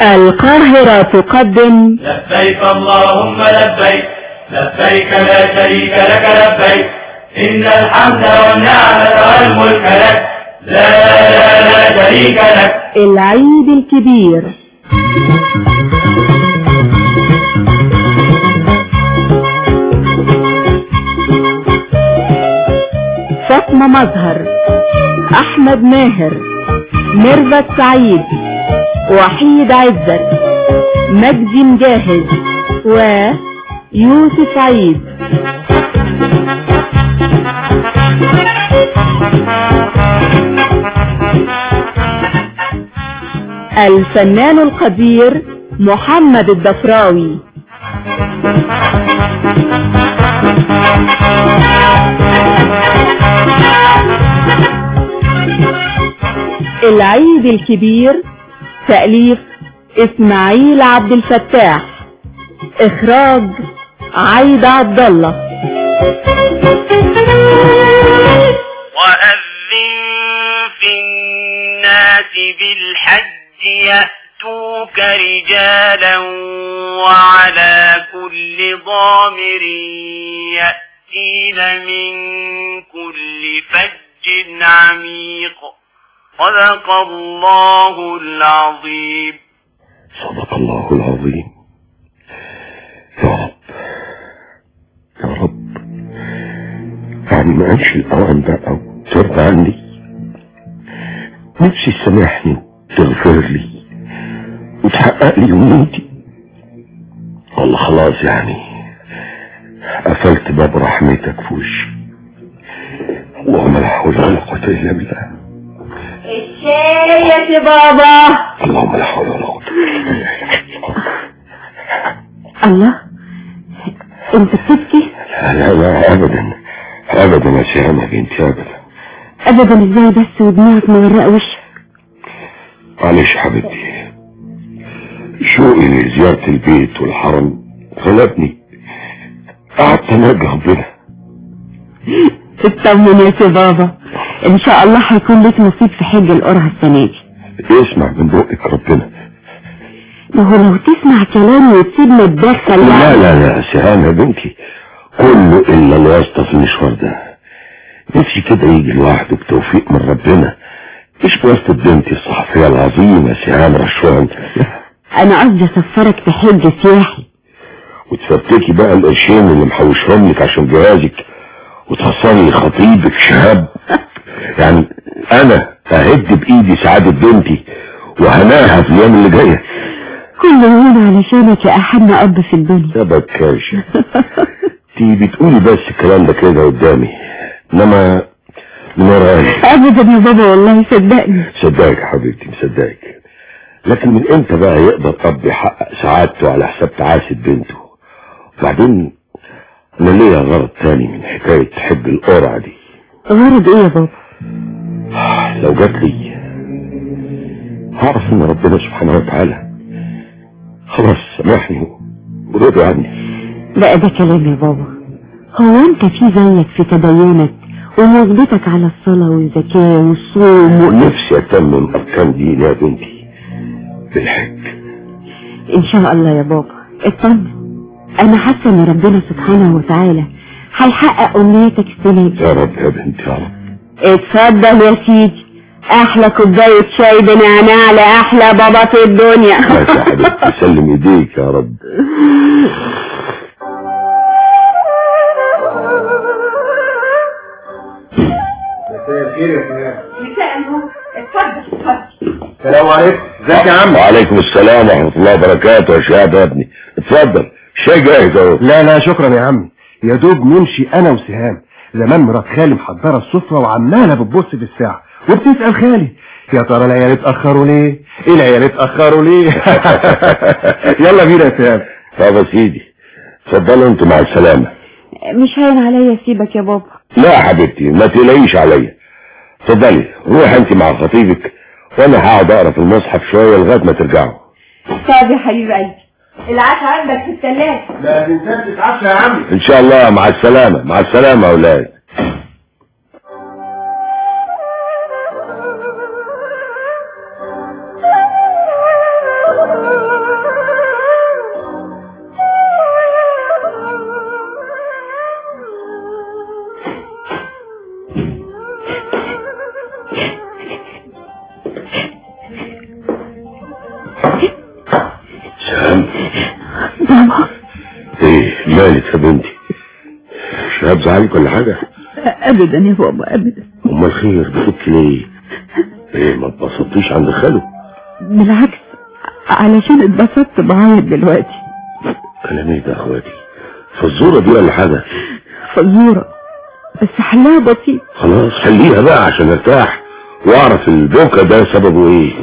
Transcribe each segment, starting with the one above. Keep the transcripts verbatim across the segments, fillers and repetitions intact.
القاهرة تقدم لبيك اللهم لبيك لبيك لا شريك لك لبيك إن الحمد والنعمة والملك لك لا لا لا شريك لك. العيد الكبير. فاطمة مظهر، أحمد ماهر، ميرفت سعيد، وحيد عزت، مجدي مجاهد، ويوسف عيد. الفنان القدير محمد الضفراوي. العيد الكبير، تأليف اسماعيل عبد الفتاح، اخراج عايدة عبد الله. وأذن في الناس بالحج يأتوك رجالا وعلى كل ضامر يأتين من كل فج عميق. صدق الله العظيم. صدق الله العظيم. يا رب يا رب، يعني ما انش الاوان بقى وترضى عني. نفسي تسامحني وتغفر لي وتحقق لي امنيتي. والله خلاص يعني قفلت باب رحمتك في وشي. اللهم لا حول ولا قوة الا بالله. الشاي يا سي بابا. اللهم لا حول ولا قوة. الله، انت بتبكي؟ لا لا لا ابدا ابدا يا شيخة بنتي، ابدا ابدا. ازاي بس ودموعك مغرقة وشك؟ معلش حبيبتي، شوقي لزيارة البيت والحرم غلبني، قعدت اناجي ربنا. اطمن يا سي بابا، ان شاء الله هيكون لك نصيب في حج القرعة السنة دي. اسمع من بقك ربنا. ما هو لو تسمع كلامي وتسيبني اتدخل يعني. لا لا لا سهام يا بنتي، كله الا الواسطة في المشوار ده. نفسي كده يجي لوحده بتوفيق من ربنا، مش بواسطة بنتي الصحفية العظيمة سهام رشوان. انا قصدي اسفرك في حج سياحي وتفتكي بقى القرشين اللي محوشهم لك عشان جهازك وتحصلي خطيبك شهاب. يعني انا اهد بايدي سعادة بنتي وهناها في الايام اللي جايه. كل يوم علشانك يا احن اب في الدنيا. يا بكاشة تي بتقولي بس الكلام ده كده قدامي، انما من وراي ابدا يا بابا والله صدقني. صدقك يا حبيبتي مصدقك، لكن من امتى بقى يقدر اب يحقق سعادته على حساب تعاسة بنته؟ وبعدين انا ليا غرض تاني من حكاية حب القرعة دي. غرض ايه يا بابا؟ لو جات لي هعرف ان ربنا سبحانه وتعالى خلاص سامحني ورضي عني. بقى ده كلام يا بابا؟ هو انت في زيك في تدينك ومواظبتك على الصلاة والزكاة والصوم و... نفسي اتمم اركان دين يا بنتي بالحج ان شاء الله يا بابا. اطمن، انا حاسه ان ربنا سبحانه وتعالى هيحقق امنيتك السنه دي. يا رب يا بنتي يا رب. اتفضل يا سيدي، احلى كوبايه شاي بنعناع لاحلى بابا في الدنيا. ماشي يا حبيبتي، سلم ايديك يا رب. مساء الخير يا فلان. مساء النور، اتفضل اتفضل. السلام عليكم. ازيك يا عم؟ وعليكم السلام ورحمة الله وبركاته يا شهاب يا ابني. اتفضل، الشاي جاهز اهو. لا لا شكرا يا عم، يا دوب نمشي انا وسهام. زمان مرات خالي محضره السفره وعماله بتبص في الساعه وبتسال خالي يا ترى العيال اتاخروا ليه؟ ايه العيال اتاخروا ليه؟ يلا بينا يا سهام. طب يا سيدي اتفضلوا انتوا مع السلامة. مش هين عليا سيبك يا بابا. لا يا حبيبتي ما تقلقيش عليا، اتفضلي روح انت مع خطيبك وانا هقعد اقرا في المصحف شويه لغايه ما ترجعوا. طب يا حبيب قلبي، العشاء عندك في الثلاجه. لا تنساش تتعشى يا عم. ان شاء الله. مع السلامه. مع السلامه يا اولاد. سهام. بابا. ايه مالك يا بنتي؟ شهاب زعلك ولا حاجة؟ ابدا يا بابا ابدا. امال خير بتبكي ليه؟ ايه ما اتبسطتيش عند خاله؟ بالعكس علشان اتبسطت بعيط دلوقتي. كلام ايه ده يا اخواتي؟ فالزورة دي ولا حاجة؟ فزورة بس حلها بسيط. خلاص خليها بقى عشان ارتاح واعرف البوكة ده سببه ايه.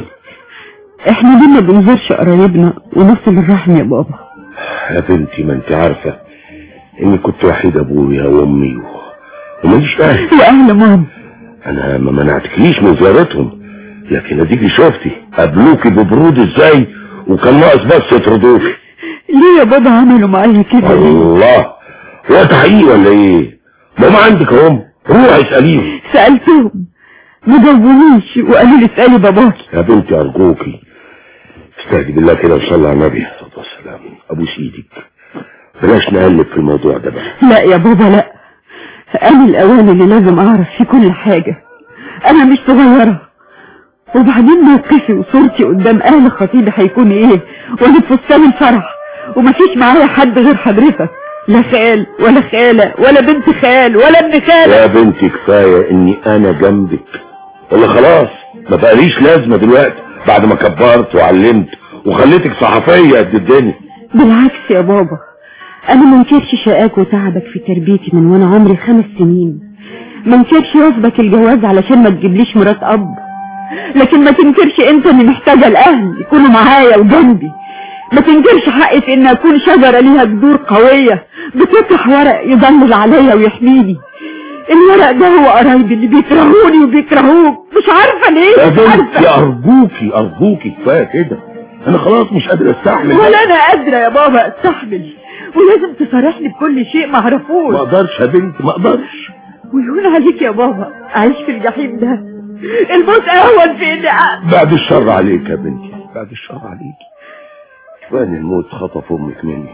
احنا ليه ما بنزورش قرايبنا ونصل الرحم يا بابا؟ يا بنتي ما انت عارفة اني كنت وحيد ابويا وامي و... وماليش اهل. واهل ماما. انا ما منعتكليش من زيارتهم، لكن اديكي شفتي قابلوكي ببرود ازاي، وكان ناقص بس يطردوكي. ليه يا بابا عملوا معايا كده؟ الله، هو تحقيق ولا ايه؟ ماما عندك اهم، روحي اساليهم. سألتهم ما جاوبونيش وقالوا لي اسألي باباكي. يا بنتي ارجوكي استهدي بالله كده وصلي على النبي عليه الصلاه والسلام، ابوس ايدك بلاش نقلب في الموضوع ده بقى. لا يا بابا لا، انا الاوان اللي لازم اعرف فيه كل حاجة، انا مش صغيرة. وبعدين موقفي وصورتي قدام اهل خطيبي هيكون ايه وانا في فستان الفرح ومفيش معايا حد غير حضرتك، لا خال ولا خالة ولا بنت خال ولا ابن خالة. يا بنتي كفاية اني انا جنبك، ولا خلاص ما بقاليش لازمة دلوقتي بعد ما كبرت وعلمت وخليتك صحفية قد الدنيا. بالعكس يا بابا، انا ما انكرش شقاك وتعبك في تربيتي من وانا عمري خمس سنين، ما انكرش رفضك الجواز علشان ما تجيبليش مرات اب، لكن ما تنكرش انت اني محتاجة الاهل يكونوا معايا وجنبي. ما تنكرش حقي في ان اكون شجرة ليها جذور قوية بتطرح ورق يضلل عليا ويحميني. الورق ده هو قرايبي اللي بيكرهوني وبيكرهوك، مش عارفة ليه. يا بنتي ارجوكي ارجوكي كفاية كده، انا خلاص مش قادر استحمل. ولا انا قادرة يا بابا استحمل، ولازم تصارحني بكل شيء ما اعرفوش. ما اقدرش يا بنتي ما اقدرش. ويهون عليك يا بابا اعيش في الجحيم ده، الموت اهون في اني أ... بعد الشر عليك يا بنتي، بعد الشر عليك. كفاية ان الموت خطف امك مني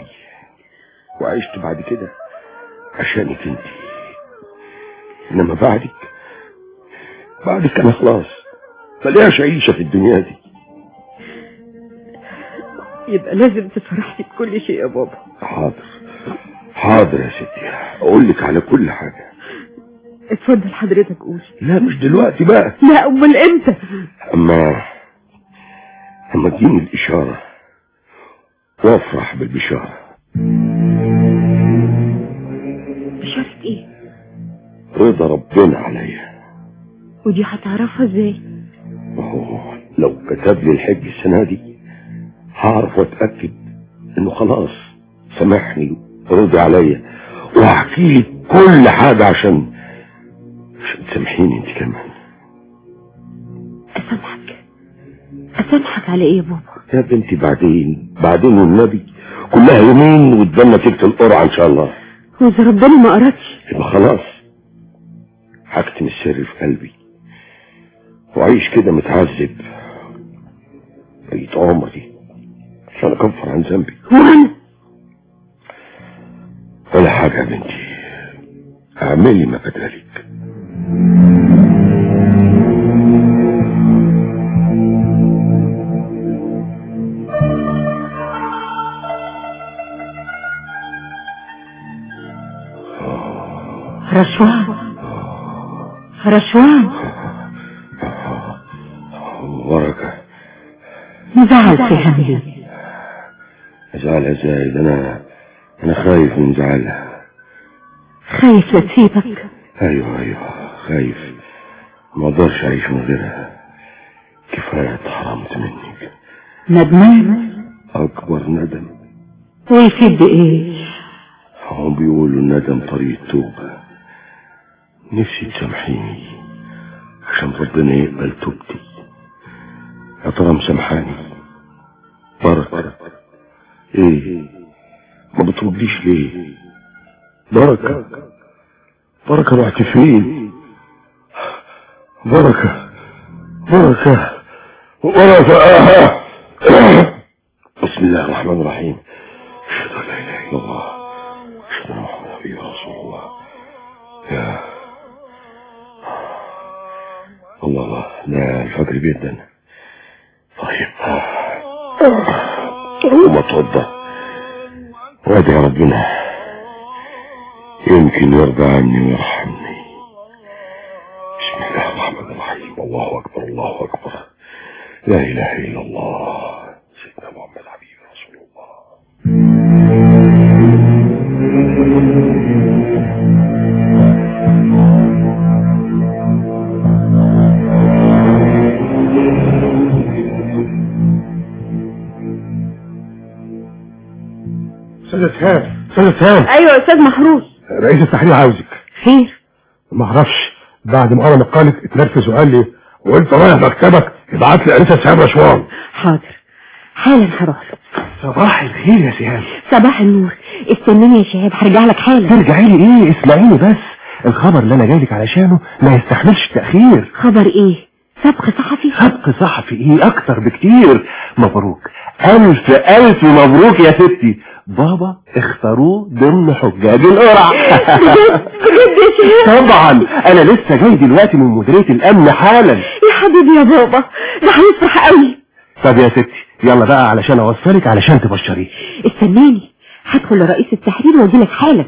وعشت بعد كده عشانك انت، انما بعدك بعدك انا خلاص ملياش عيشة في الدنيا دي. يبقى لازم تصارحني بكل شيء يا بابا. حاضر حاضر يا ستي، اقول لك على كل حاجة. اتفضل حضرتك قول. لا مش دلوقتي بقى. لا امال امتى؟ اما اما اديني الاشارة وافرح بالبشارة. بشارة ايه؟ رضا ربنا عليا. ودي هتعرفها ازاي؟ وهو لو كتب لي الحج السنة دي هعرف واتأكد انه خلاص سامحني ورضي عليا، وهحكي لك كل حاجة عشان عشان تسامحيني انت كمان. اسامحك؟ اسامحك على ايه يا بابا؟ يا بنتي بعدين بعدين والنبي كلها يومين وتبنى تكتب القرعة ان شاء الله. واذا ربنا ما قرأتش يبقى خلاص هكتم السر في قلبي وعيش كده متعذب بقيت عمري عشان اكفر عن ذنبي. وانا ولا حاجة يا بنتي، اعملي ما بدالك. رشوان رشوان بركة مزعل سهام ليه؟ ازعلها ازاي؟ ده انا انا خايف من زعلها. خايف لا تسيبك؟ ايوه ايوه خايف، ما اقدرش اعيش من غيرها. كفاية اتحرمت منك. ندمان؟ اكبر ندم. ويفيد ايه؟ هم بيقولوا الندم طريق توبة. نفسي تسامحيني عشان ربنا يقبل توبتي. يا ترى مسامحاني؟ بركة ايه ما بترديش ليه؟ بركة بركة رحت فين؟ بركة بركة بركة آه. بسم الله الرحمن الرحيم. اشهد ان لا اله الا الله اشهد ان محمدا رسول الله. يا الله الله ده الفجر جدا. طيب وما اتوضى وادعي ربنا يمكن يرضى عني ويرحمني. بسم الله الرحمن الرحيم. الله اكبر الله اكبر لا اله الا الله سيدنا محمد حبيب رسول الله. استاذ اسهام استاذ اسهام. ايوه استاذ محروس. رئيس التحرير عاوزك. خير؟ ما اعرفش، بعد ما قرا مقالك اتنرفز وقال لي وانت رايح مكتبك ابعت لي عريسه سهام رشوان. حاضر حالا هروح له. صباح الخير يا سهام. صباح النور. استناني يا شهاب هرجع لك حالا. ترجعي لي ايه؟ اسمعيني بس، الخبر اللي انا جاي لك علشانه ما يستحملش التاخير. خبر ايه؟ سبق صحفي؟ سبق صحفي ايه؟ اكتر بكتير. مبروك الف الف مبروك يا ستي، بابا اختاروه ضمن حجاج القرع. بجد بجد يا شهاب؟ طبعا انا لسه جاي دلوقتي من مديريه الامن حالا. يا حبيبي يا بابا ده هيفرح قوي. طب يا ستي يلا بقى علشان اوصلك علشان تبشريه. استناني هدخل لرئيس التحرير واجيلك حالا.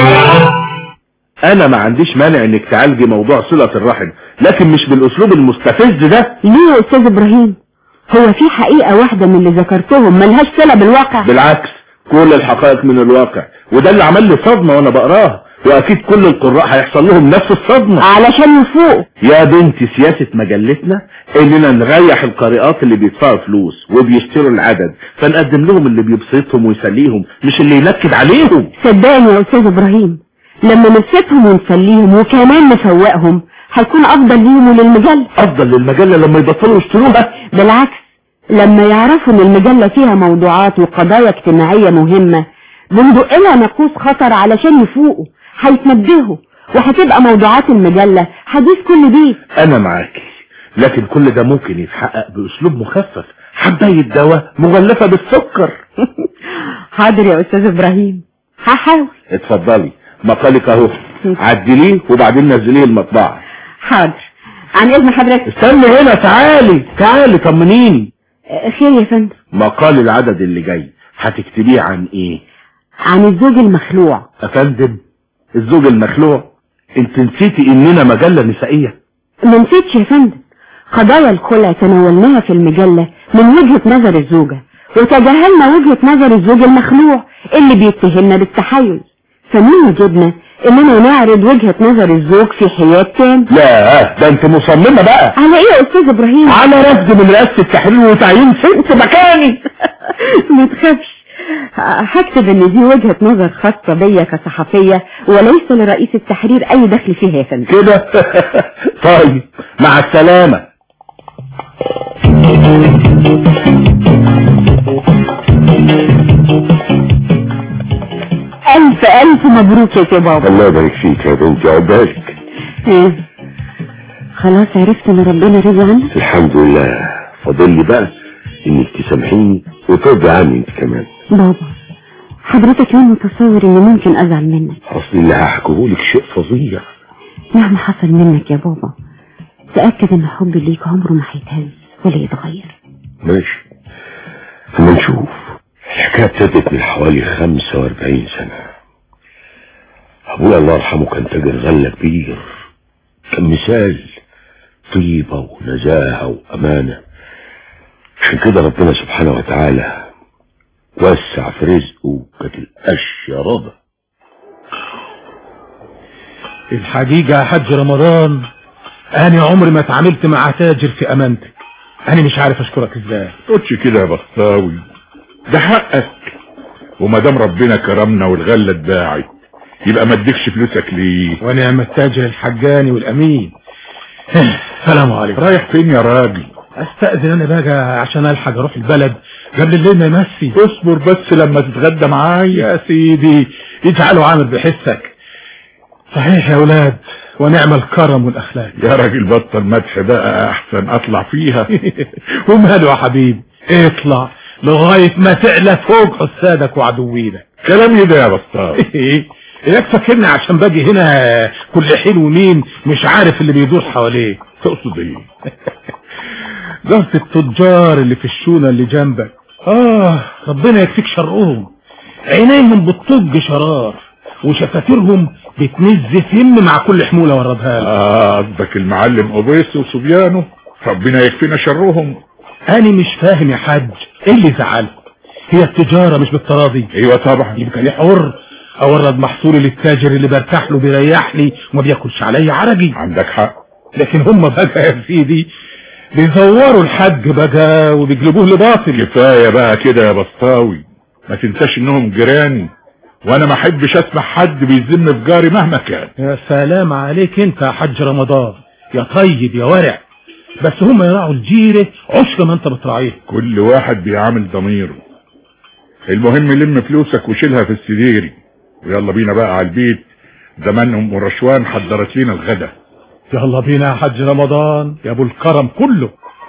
انا ما عنديش مانع انك تعالجي موضوع صلة الرحم، لكن مش بالاسلوب المستفز ده. ليه يا استاذ ابراهيم؟ هو في حقيقة واحدة من اللي ذكرتهم ملهاش صلة بالواقع؟ بالعكس كل الحقائق من الواقع، وده اللي عمل لي صدمة وانا بقراها، واكيد كل القراء هيحصل لهم نفس الصدمة. علشان يفوقوا يا بنتي سياسة مجلتنا اننا نريح القارئات اللي بيدفعوا فلوس وبيشتروا العدد، فنقدم لهم اللي بيبسطهم ويسليهم مش اللي ينكد عليهم. صدقني يا استاذ ابراهيم لما نبسطهم ونسليهم وكمان نفوقهم هيكون افضل ليهم وللمجلة. افضل للمجلة لما يبطلوا يشتروها؟ بالعكس لما يعرفوا ان المجلة فيها موضوعات وقضايا اجتماعية مهمة بندق لها ناقوس خطر علشان يفوقوا، هيتنبهوا وهتبقى موضوعات المجلة حديث كل بيت. انا معاكي، لكن كل ده ممكن يتحقق باسلوب مخفف، حباية دواء مغلفة بالسكر. حاضر يا استاذ ابراهيم هحاول. اتفضلي مقالك اهو، عدليه وبعدين نزليه المطبعة. حاضر عن اذن حضرتك. استني هنا، تعالي تعالي طمنيني. خير يا فندم؟ مقال العدد اللي جاي هتكتبيه عن ايه؟ عن الزوج المخلوع. افندم الزوج المخلوع؟ انت نسيتي اننا مجلة نسائية؟ ما نسيتش يا فندم، قضايا الخلع تناولناها في المجلة من وجهة نظر الزوجة وتجاهلنا وجهة نظر الزوج المخلوع اللي بيتهمنا بالتحيز، فمن وجدنا اننا نعرض وجهة نظر الزوج في حياد تام. لا ده انت مصممة بقى. على ايه يا استاذ ابراهيم؟ على رفض من رئاسة التحرير وتعيين ست مكاني. ما تخافش، هكتب ان دي وجهة نظر خاصة بيا كصحفية وليس لرئيس التحرير اي دخل فيها يا فندم. كده؟ طيب مع السلامة. الف الف مبروك يا بابا. الله يبارك فيك يا بنتي عقبالك. ايه خلاص عرفت ان ربنا رضي عنك؟ الحمد لله، فاضل لي بقى انك تسامحيني وترضي عني انت كمان. بابا حضرتك ليه متصور اني ممكن ازعل منك؟ اصل اللي هحكيهولك شيء فظيع. مهما حصل منك يا بابا تأكد ان حبي ليك عمره ما هيتهز ولا يتغير. ماشي اما نشوف. الحكاية ابتدت من حوالي خمسة واربعين سنة. ابويا الله يرحمه كان تاجر غلة كبير، كان مثال طيبة ونزاهة وامانة، عشان كده ربنا سبحانه وتعالى وسع في رزقه وكانت الاشياء رضا. الحقيقة يا حاج رمضان انا عمري ما اتعاملت مع تاجر في امانتك، انا مش عارف اشكرك ازاي. تقولش كده يا بخطاوي، ده حقك، وما دام ربنا كرمنا والغله اتباعت يبقى ما اديكش فلوسك ليه؟ ونعم التاجر الحجاني والامين. سلام عليكم. رايح فين يا راجل؟ استأذن انا بقى عشان الحق اروح البلد قبل الليل ما يمسي. اصبر بس لما تتغدى معايا يا سيدي اجعله عامل بحسك. صحيح يا اولاد ونعم الكرم والاخلاق. يا راجل بطل مدح بقى احسن اطلع فيها. وماله يا حبيبي اطلع لغاية ما تعلى فوق حسادك وعدوينك. كلامي ده يا بطال. ايه اياك فاكرني عشان باجي هنا كل حين ومين مش عارف اللي بيدور حواليه. تقصد ايه؟ ضغط التجار اللي في الشونة اللي جنبك اه ربنا يكفيك شرهم. عينيهم بتطج شرار وشفاتيرهم بتنز سم مع كل حمولة وردها لك. اه قصدك المعلم قبيس وصبيانه، ربنا يكفينا شرهم. انا مش فاهم يا حاج ايه اللي زعله؟ هي التجارة مش بالتراضي؟ ايوه طبعا. يبقى لي حر اورد محصولي للتاجر اللي برتاح له بيريحني وما بياكلش عليا عرجي. عندك حق. لكن هم بقى يا سيدي بيزوروا الحج بقى وبيجلبوه لباطل. كفاية بقى كده يا بسطاوي، ما تنساش انهم جيراني وانا ما احبش اسمع حد بيذم في جاري مهما كان. يا سلام عليك انت يا حاج رمضان، يا طيب يا ورع. بس هم يراعوا الجيرة عشر ما انت بتراعيه. كل واحد بيعامل ضميره. المهم لم فلوسك وشيلها في السديري ويلا بينا بقى على البيت، زمانهم ورشوان حضرت لنا الغدا. يلا بينا يا حاج رمضان يا ابو الكرم كله.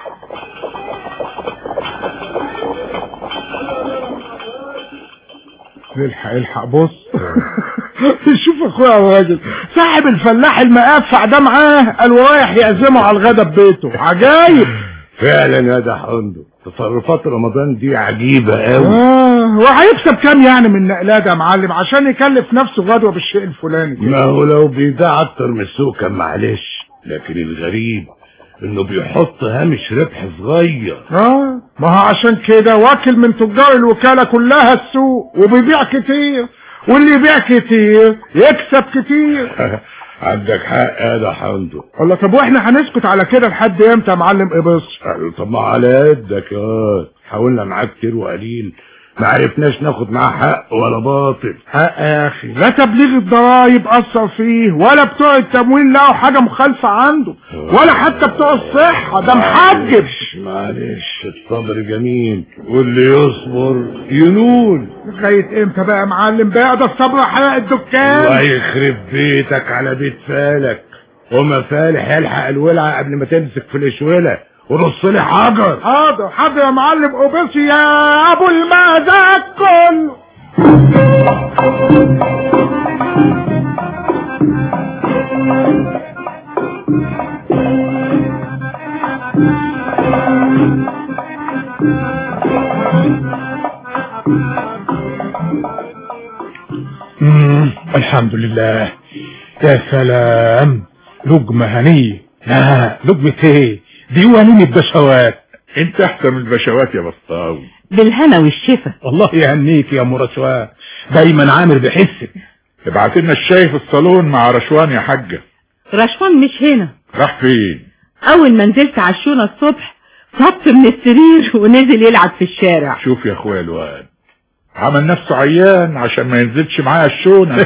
الحق الحق بص شوف اخويا الراجل صاحب الفلاح المقفع ده معاه قال ورايح يعزمه على الغدا ببيته. عجايب فعلا يا ده حندو، تصرفات رمضان دي عجيبة قوي. اه وهيكسب كام يعني من نقلات يا معلم عشان يكلف نفسه غدوة بالشيء الفلاني كده؟ ما هو لو بيبيع اكتر من السوق كان معلش، لكن الغريب انه بيحط هامش ربح صغير. اه ما هو عشان كده واكل من تجار الوكالة كلها السوق وبيبيع كتير، واللي يبيع كتير يكسب كتير. عندك حق يا ده حندو. والله طب واحنا هنسكت على كده لحد امتى يا معلم قبص؟ طب ما على قدك يا حاولنا معاه كتير وقليل ما عرفناش ناخد معاه حق ولا باطل. حق يا اخي لا تبليغ الضرايب اثر فيه ولا بتوع التموين لقوا حاجه مخالفه عنده ولا حتى بتوع الصحه، ده محجب. معلش الصبر جميل واللي يصبر ينول. لغايه امتى بقى يا معلم بقى ده الصبر حرق الدكان؟ الله يخرب بيتك على بيت فالك، وما فالح يلحق الولعه قبل ما تمسك في الاشوله ورص لي حجر. حاضر حاضر يا معلم قبص يا ابو المزاج كله. امم الحمد لله. يا سلام لقمة هنية. لا لقمة ايه دي وليمة بشوات. انت احسن من البشوات يا بسطاوي. بالهنا والشفا. الله يهنيك يا ام رشوان، دايما عامر بحسك. ابعت لنا الشاي في الصالون مع رشوان يا حاجة. رشوان مش هنا. راح فين؟ اول ما نزلت عشونا الصبح صبت من السرير ونزل يلعب في الشارع. شوف يا اخويا الواد عمل نفسه عيان عشان ما ينزلش معايا الشونة.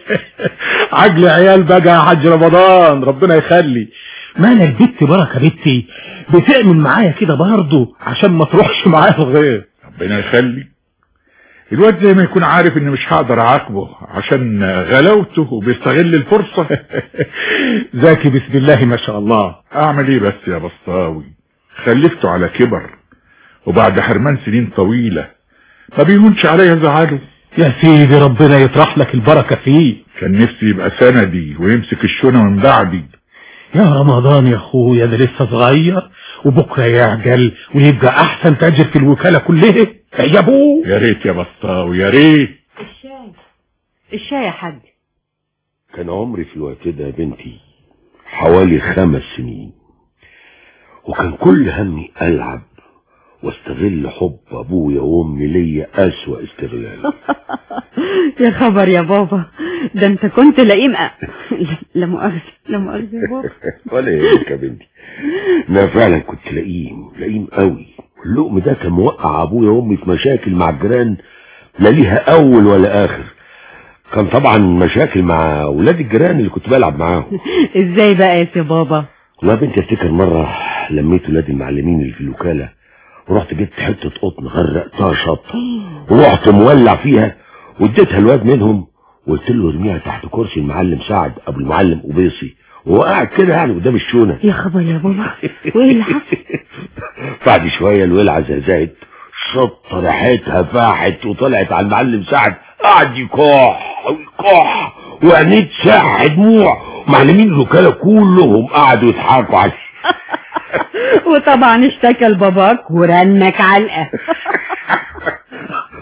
عجل عيال بقى يا حاج رمضان ربنا يخلي. ما انا البت بركة بنتي بتعمل معايا كده برضه عشان ما تروحش معايا الغير. ربنا يخلي الواد زي ما يكون عارف اني مش هقدر اعاقبه عشان غلاوته وبيستغل الفرصة. ذاكي بسم الله ما شاء الله. اعمل ايه بس يا بسطاوي، خلفته على كبر وبعد حرمان سنين طويلة ما بيهونش عليا زعله. يا سيدي ربنا يطرح لك البركة فيه. كان نفسي يبقى سندي ويمسك الشونة من بعدي. يا رمضان يا اخويا ده لسه صغير وبكره يعجل ويبقى احسن تاجر في الوكالة كلها يا ابوه. يا ريت يا بسطاوي يا ريت. الشاي الشاي يا حاج. كان عمري في الوقت ده يا بنتي حوالي خمس سنين، وكان كل همي ألعب واستغل حب ابويا وامي ليا اسوأ استغلال. يا خبر يا بابا، ده انت كنت لئيم. لا مؤاخذة لا مؤاخذة يا بابا. ولا يهمك يا بنتي، انا فعلا كنت لئيم لئيم قوي. اللقم ده كان موقع ابويا وامي في مشاكل مع الجيران لا ليها اول ولا اخر. كان طبعا مشاكل مع ولاد الجيران اللي كنت بلعب معاهم. ازاي بقى يا سي بابا؟ والله يا بنتي افتكر مرة لميت ولاد المعلمين اللي في الوكالة ورحت جبت حتة قطن غرقتها شط ورحت مولع فيها واديتها الواد منهم وقلت له ارميها تحت كرسي المعلم سعد ابو المعلم قبيصي وهو قاعد كده يعني قدام الشونة. يا خبر يا بابا، وايه اللي حصل؟ بعد شوية الولعة زهزهت شطة ريحتها فاحت وطلعت على المعلم سعد قعد يكح ويكح وعينيه تسح دموع. معلمين الوكالة كلهم قعدوا يضحكوا عليه. وطبعا اشتكى لباباك ورنك علقة.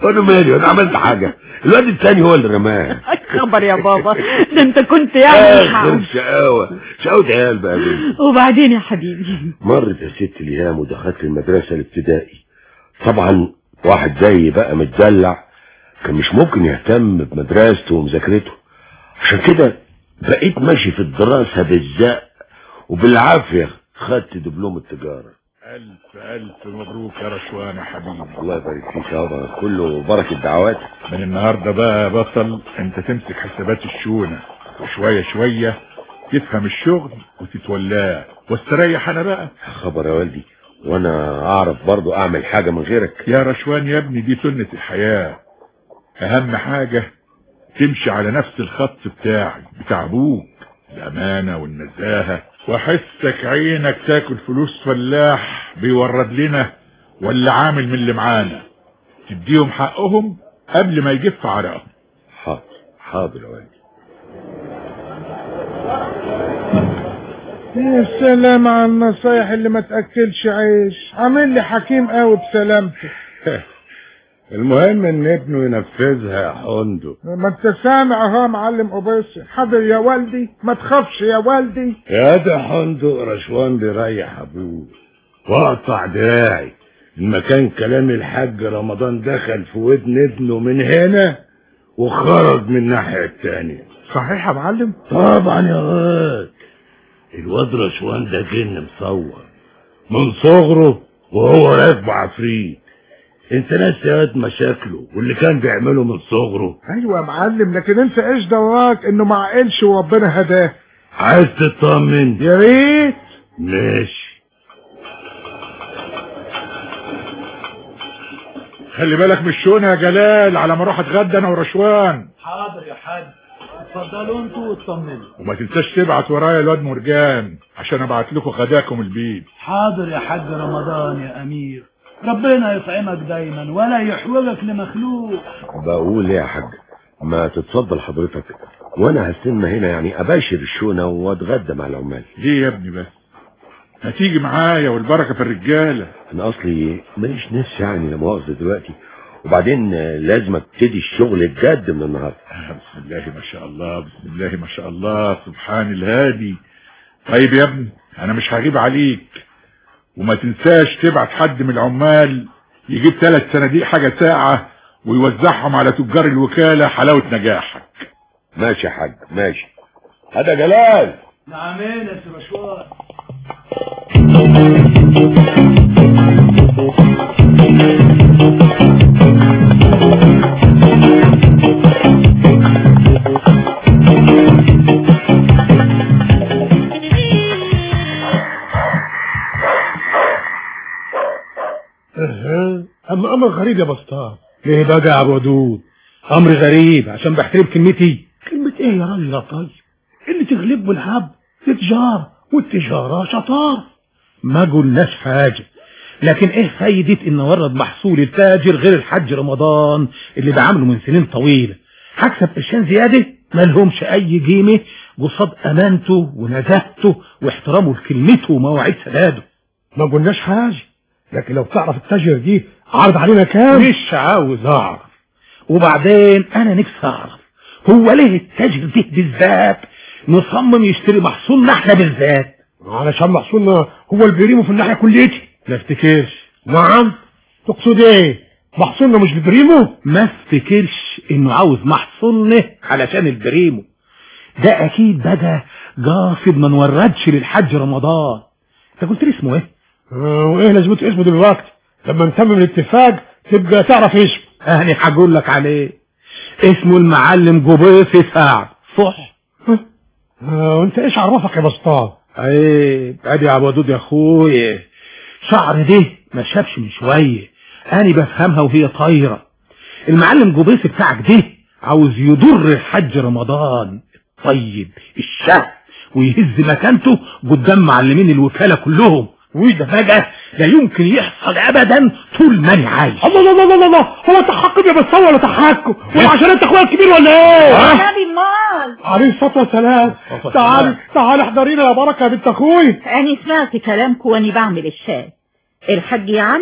وانا مالي، انا عملت حاجه؟ الواد التاني هو اللي رماه. خبر يا بابا، ده انت كنت يعني اخر شقاوه شقاوه عيال بقى بنت. وبعدين يا حبيبي؟ مرت يا ست الايام ودخلت المدرسه الابتدائي. طبعا واحد زي بقى متدلع كان مش ممكن يهتم بمدرسته ومذاكرته، عشان كده بقيت ماشي في الدراسه بالزق، وبالعافيه خدت دبلوم التجاره. ألف ألف مبروك يا رشوان يا حبيبي. الله يبارك فيك يابا، كله بركة دعواتك. من النهاردة بقى يا بطل انت تمسك حسابات الشونة، وشوية شوية تفهم الشغل وتتولاه، واستريح انا بقى. خبر يا والدي، وانا اعرف برضو اعمل حاجة من غيرك؟ يا رشوان يا ابني دي سنة الحياة، اهم حاجة تمشي على نفس الخط بتاعي بتاع ابوك، الامانة والنزاهة، واحسك عينك تاكل فلوس فلاح بيورد لنا ولا عامل من اللي معانا، تديهم حقهم قبل ما يجف عرقهم. حاضر حاضر يا والدي. يا سلام على النصايح اللي ما تاكلش عيش، عامل لي حكيم قوي بسلامته. المهم ان ابنه ينفذها يا حندو. ما انت سامع اهو يا معلم قبيسي. حاضر يا والدي، ما تخافش يا والدي. يا ده حندو، رشوان بيريح ابوه واقطع دراعي المكان كلام الحاج رمضان دخل في ودن ابنه من هنا وخرج من الناحيه التانيه. صحيح يا معلم؟ طبعا يا واد، الواد رشوان ده جن مصور من صغره وهو راكب عفريت. انت ناسي يا واد مشاكله واللي كان بيعمله من صغره. ايوه يا معلم، لكن انت ايش دواك انه ما عقلش وربنا هداه؟ عايز تطمن؟ يا ريت. ماشي. خلي بالك من الشونه يا جلال على ما اروح اتغدى انا ورشوان. حاضر يا حاج، اتفضلوا انتوا واطمنوا. وما تنساش تبعت ورايا الواد مرجان عشان ابعت لكم غداكم البيت. حاضر يا حاج رمضان يا امير، ربنا يطعمك دايما ولا يحوجك لمخلوق. بقول ايه يا حاج، ما تتفضل حضرتك وانا هستنى هنا يعني اباشر الشونه واتغدى مع العمال. ليه يا ابني بس؟ ما تيجي معايا والبركه في الرجاله. انا اصلي ماليش نفس يعني لا مؤاخذه دلوقتي، وبعدين لازم ابتدي الشغل الجد من النهارده. بسم الله ما شاء الله، بسم الله ما شاء الله، سبحان الهادي. طيب يا ابني انا مش هغيب عليك، وما تنساش تبعت حد من العمال يجيب ثلاث صناديق حاجه ساعه ويوزعهم على تجار الوكاله حلاوه نجاحك. ماشي يا حاج ماشي. هذا جلال. نعمين يا رشوان. اما امر غريب يا بسطام. ليه بقى يا ابو ودود؟ امر غريب عشان بحترم كلمتي. كلمة ايه يا راجل يا طيب؟ اللي تغلب بالحب تجار، والتجارة شطار. ما قلناش حاجة، لكن ايه فايدة ان ورد محصول التاجر غير الحاج رمضان اللي بعمله من سنين طويلة؟ هكسب قرشين زيادة مالهمش اي قيمة قصاد امانته ونزاهته واحترامه لكلمته ومواعيد سداده. ما قلناش حاجة، لكن لو تعرف التاجر دي عرض علينا كام؟ مش عاوز اعرف. وبعدين انا نفسي اعرف هو ليه التاجر ده بالذات مصمم يشتري محصولنا احنا بالذات؟ علشان محصولنا هو اللي بيريمه في الناحيه كليتي. ما افتكرش. نعم؟ تقصد ايه؟ محصولنا مش البريمو؟ ما افتكرش انه عاوز محصولنا علشان البريمو. ده اكيد بقى قاصد ما نوردش للحاج رمضان. انت قلت لي اسمه ايه؟ اه وايه لازمته اسمه دلوقتي؟ لما نتمم الاتفاق تبقى تعرف اسمه. انا هقول لك عليه. اسمه المعلم جبيسي سعد. صح؟ اه وانت ايش عرفك يا بسطام؟ ايه ادي يا ابو ودود يا اخويا، شعر ده ما شافش من شويه، انا بفهمها وهي طايره. المعلم جبيسي بتاعك ده عاوز يضر الحاج رمضان الطيب الشهم ويهز مكانته قدام معلمين الوكاله كلهم، وده بقى لا يمكن يحصل ابدا طول ما انا عايش. الله الله الله الله، هو تحكم يا بسطام ولا تحكم؟ ولا عشان انت اخويا الكبير ولا ايه؟ نبي مال عليه الصلاه والسلام. تعالي تعالي احضرينا يا بركه يا بنت اخوي. انا سمعت كلامكم وانا بعمل الشاي. الحاج يا عمي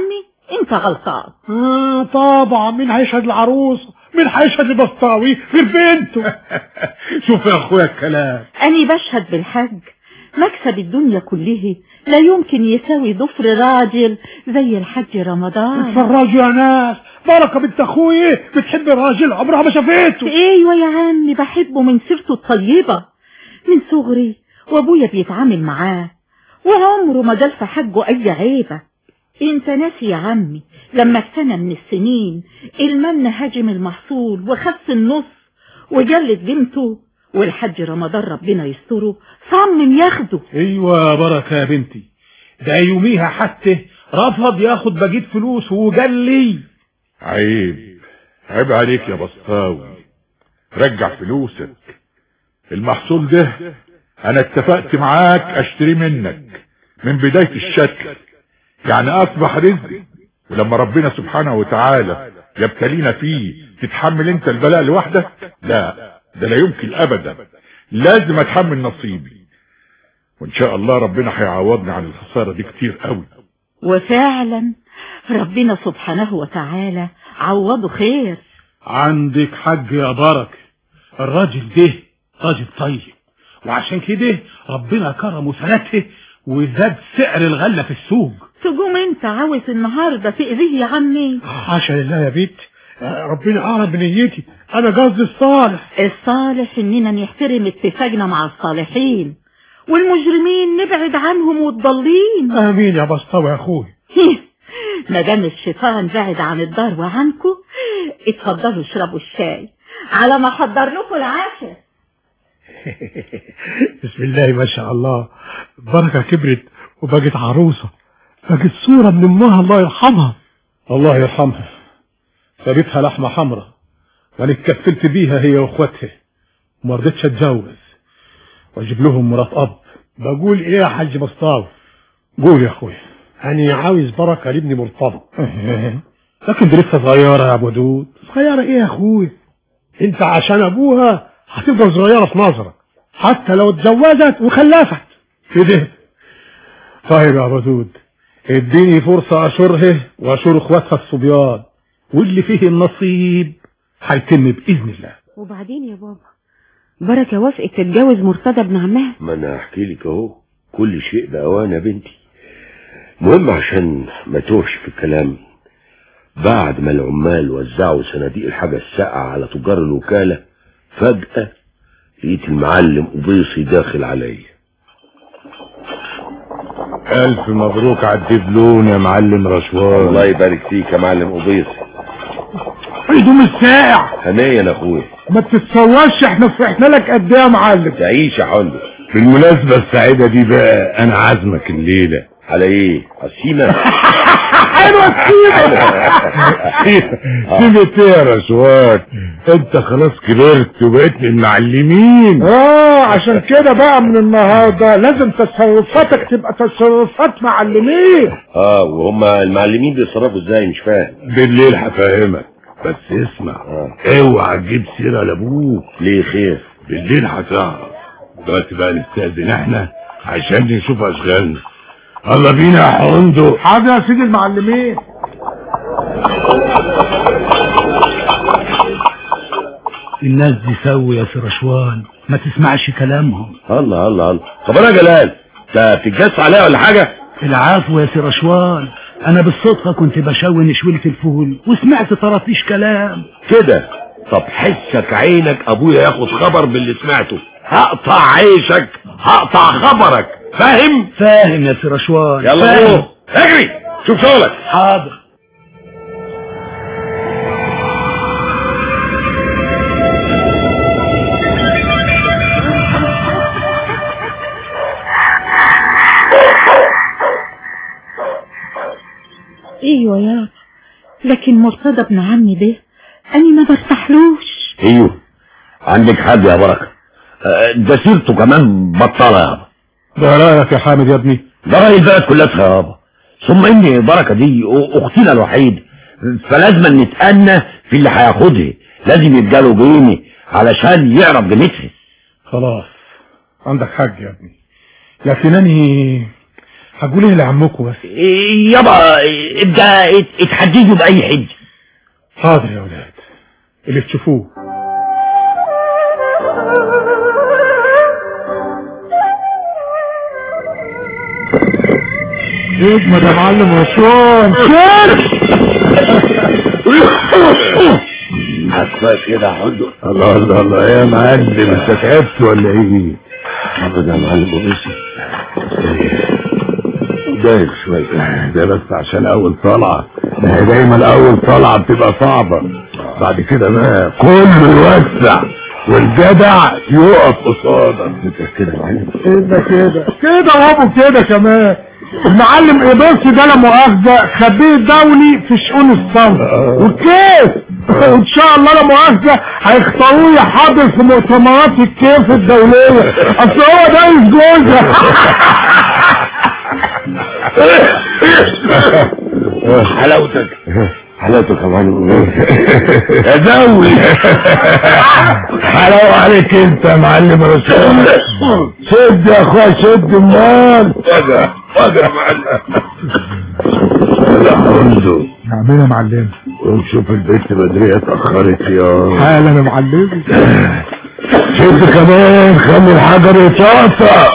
انت غلطان. آه طبعا، مين هيشهد العروسة؟ مين هيشهد البسطاوي غير بنته؟ شوف يا اخويا الكلام. اني بشهد بالحج، مكسب الدنيا كله لا يمكن يساوي ضفر راجل زي الحج رمضان. اتفرجوا يا ناس، بركة بنت اخويا بتحب الراجل عمرها ما شافته. ايوه يا عمي، بحبه من سيرته الطيبة من صغري، وابويا بيتعامل معاه وعمره ما جال في حجه اي عيبة. انت ناسي يا عمي لما في سنة من السنين المن هاجم المحصول وخف النص وجلت بنته، والحج رمضان ربنا يستره صمم ياخده. ايوه يا بركة يا بنتي، ده يوميها حتى رفض ياخد بقيت فلوس وقال لي عيب عيب عليك يا بسطاوي، رجع فلوسك. المحصول ده انا اتفقت معاك اشتري منك من بداية الشتل، يعني اصبح رزقي، ولما ربنا سبحانه وتعالى يبتلينا فيه تتحمل انت البلاء لوحدك؟ لا، ده لا يمكن ابدا، لازم اتحمل نصيبي، وان شاء الله ربنا هيعوضني عن الخسارة دي كتير قوي. وفعلا ربنا سبحانه وتعالى عوضه خير. عندك حق يا بركة، الراجل ده راجل طيب، وعشان كده ربنا كرمه سنته وزاد سعر الغلة في السوق. تقوم انت عاوز النهاردة تأذيه يا عمي؟ حاشا لله يا بيت، ربنا اعلم بنيتي، انا قصدي الصالح. الصالح اننا نحترم اتفاقنا مع الصالحين، والمجرمين نبعد عنهم والضالين. امين يا بسطاوي يا اخوي. ما دام الشيطان بعد عن الدار وعنكم، اتفضلوا اشربوا الشاي على ما احضر لكم العشاء. بسم الله ما شاء الله، بركة كبرت وبقت عروسة، بقت صورة من امها الله يرحمها. الله يرحمها، سابتها لحمة حمراء وانا اتكفلت بيها هي واخواتها، وما رضيتش اتجوز واجيب لهم مرات اب. بقول ايه يا حاج بسطاوي؟ قول يا اخويا. انا عاوز بركة لابني مرتضى. لكن دي لسه صغيرة يا ابو دود. صغيرة ايه يا اخويا؟ انت عشان ابوها هتفضل صغيرة في نظرك حتى لو اتجوزت وخلفت كده. طيب يا ابو دود، اديني فرصة اشورها واشور اخواتها الصبيان، واللي فيه النصيب هيتم باذن الله. وبعدين يا بابا، بركة وافقت تتجوز مرتضى ابن عمها؟ ما انا احكي لك اهو، كل شيء بأوان يا بنتي. مهم عشان ما توهش في الكلام، بعد ما العمال وزعوا صناديق الحاجة الساقعة على تجار الوكالة، فجأة لقيت المعلم قبيصي داخل عليا. الف مبروك على الدبلون يا معلم رشوان. الله يبارك فيك يا معلم قبيصي. هدوم الساقع هنيا يا اخويا. ما تتصورش احنا فرحنا لك قد ايه يا معلم. تعيش يا حلو. بالمناسبة السعيدة دي بقى انا عازمك الليلة. على ايه؟ السيمة؟ حلوة السيمة. سيمة ايه يا رشوان؟ انت خلاص كبرت وبقيت من المعلمين. اه عشان كده بقى من النهارده لازم تصرفاتك تبقى تصرفات معلمين. اه وهم المعلمين بيتصرفوا ازاي؟ مش فاهم. بالليل هفهمك، بس اسمع. اه. اوعى تجيب سيرة لابوك. ليه خير؟ بالليل هتعرف. دلوقتي بقى نستأذن احنا عشان نشوف اشغالنا. يلا بينا يا حوندو. حاضر يا سيدي المعلمين. الناس دي سوي يا سرشوان، ما تسمعش كلامهم. الله الله الله. طب انا جلال، انت بتتجس عليا ولا حاجه؟ العفو يا سرشوان، انا بالصدفه كنت بشوي نشويلة الفول وسمعت طرطيش كلام كده. طب حسك عينك ابويا ياخد خبر باللي سمعته، هقطع عيشك، هقطع خبرك، فاهم؟ فاهم يا سرشوان. يلا قوم اجري شوف شغلك. حاضر. ايوه يابا، لكن مرتضى ابن عمي ده انا ما برتاحلوش. ايوه عندك حد يا بركه، ده سيرته كمان بطاله يابا. ده رايك يا حامد يا ابني؟ ده راي البلد كلها يابا. ثم ان بركه دي اختنا الوحيد، فلازم نتأنى في اللي هياخدها، لازم يبقى جيني علشان يعرف قيمتها. خلاص عندك حق يا ابني، لكن اني هقول ايه لعمكم بس؟ يابا ابدا اتحججوا باي حجه. حاضر يا ولاد اللي تشوفوه. اجمد يا معلم رشوان. حسبك كده يا حدو. الله الله الله يا معلم، انت تعبت ولا ايه؟ حاضر يا معلم بص دايق شوية ده بس عشان اول طلعة، ما هي دايما اول طلعة بتبقى صعبة، بعد كده بقى كله يوسع والجدع يقف قصادك. انت كده يا معلم كده كده كده وابو كده كمان. المعلم ايباصي ده لا مؤاخذة خبير دولي في شؤون الصمت والكيف، وان شاء الله لا مؤاخذة هيختاروه يحاضر في مؤتمرات الكيف الدولية، اصل هو ده جوزها. حلاوتك حلاوتك يا معلم يا دولي. حلاوة عليك انت يا معلم رسول. شد يا اخويا شد امال. فجأة فجأة يا معلم. يا حمدو نعمل يا معلم. ونشوف البنت بدرية اتأخرت يا حالا يا معلم. شد كمان خلي الحجر يتقطع.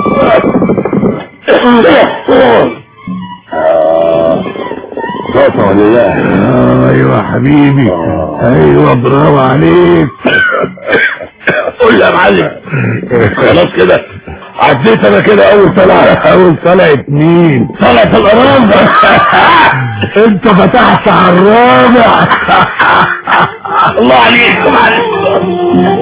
صوته ولا لا؟ ايوه حبيبي ايوه برافو عليك. قول يا معلم خلاص كده عديت انا كده اول طلعه. اول طلعه مين؟ طلعت الرابع. انت فتحت على الرابع. الله عليك يا معلم.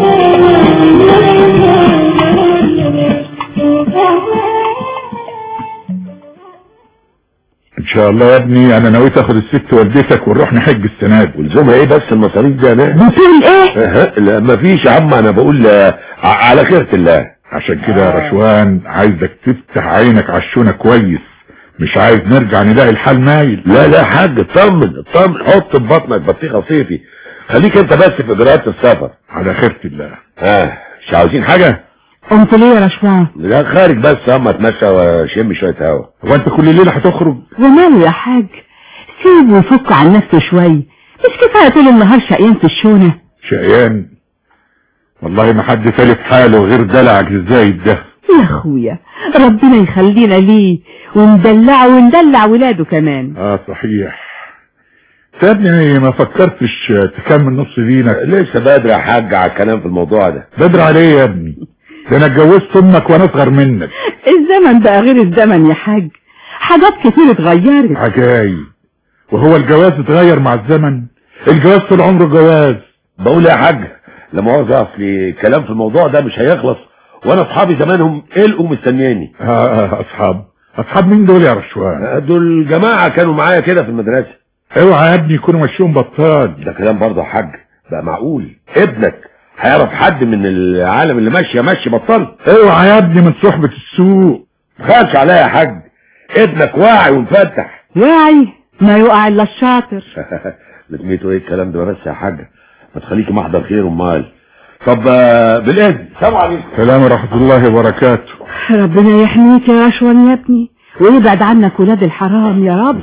ان شاء الله يا ابني انا نويت اخد الست والدتك ونروح نحج السنه دي. ولزومها ايه بس المصاريف دي؟ انا بتقول ايه؟ لا مفيش يا عم، انا بقول على خيرة الله. عشان كده يا رشوان عايزك تفتح عينك على الشونه كويس، مش عايز نرجع نلاقي الحال مايل. لا لا حاج اطمن اطمن، حط في بطنك بطيخه صيفي، خليك انت بس في اجراءات السفر. على خيرة الله. ها مش عاوزين حاجه؟ قمت ليه يا رشوان؟ لا خارج بس اما اتمشى واشم شويه هوا. هو انت كل ليله هتخرج؟ وماله يا حاج، سيبه ويفك عن نفسه شويه، مش كفايه طول النهار شقيان في الشونه؟ شقيان؟ والله ما حد تالف حاله غير دلعك الزايد ده يا اخويا. ربنا يخلينا ليه وندلعه وندلع ولاده كمان. اه صحيح. يا ابني ما فكرتش تكمل نص دينك؟ لسه بدري يا حاج على الكلام في الموضوع ده. بدري عليه يا ابني، ده انا اتجوزت امك وانا اصغر منك. الزمن بقى غير الزمن يا حاج، حاجات كتير اتغيرت. عجايب، وهو الجواز اتغير مع الزمن؟ الجواز طول عمره جواز. بقول يا حاج لما هو اصلي كلام في الموضوع ده مش هيخلص، وانا اصحابي زمانهم قلقوا مستنياني. اه اصحاب اصحاب مين دول يا رشوان؟ دول جماعه كانوا معايا كده في المدرسه. اوعى يا ابني يكونوا ماشيين بطال. ده كلام برضه يا حاج، بقى معقول ابنك هيعرف حد من العالم اللي ماشيه ماشي بطال؟ اوعى يا ابني من صحبه السوق. خالش عليا يا حاج، ابنك واعي ومفتح. واعي ما يقع الا الشاطر. لازمته ايه الكلام ده بس يا حاج؟ ما تخليكي محضر خير امال. طب بالاذن. السلام عليكم. السلام ورحمه الله وبركاته. ربنا يحميك يا رشوان يا ابني ويبعد عنك ولاد الحرام يا رب.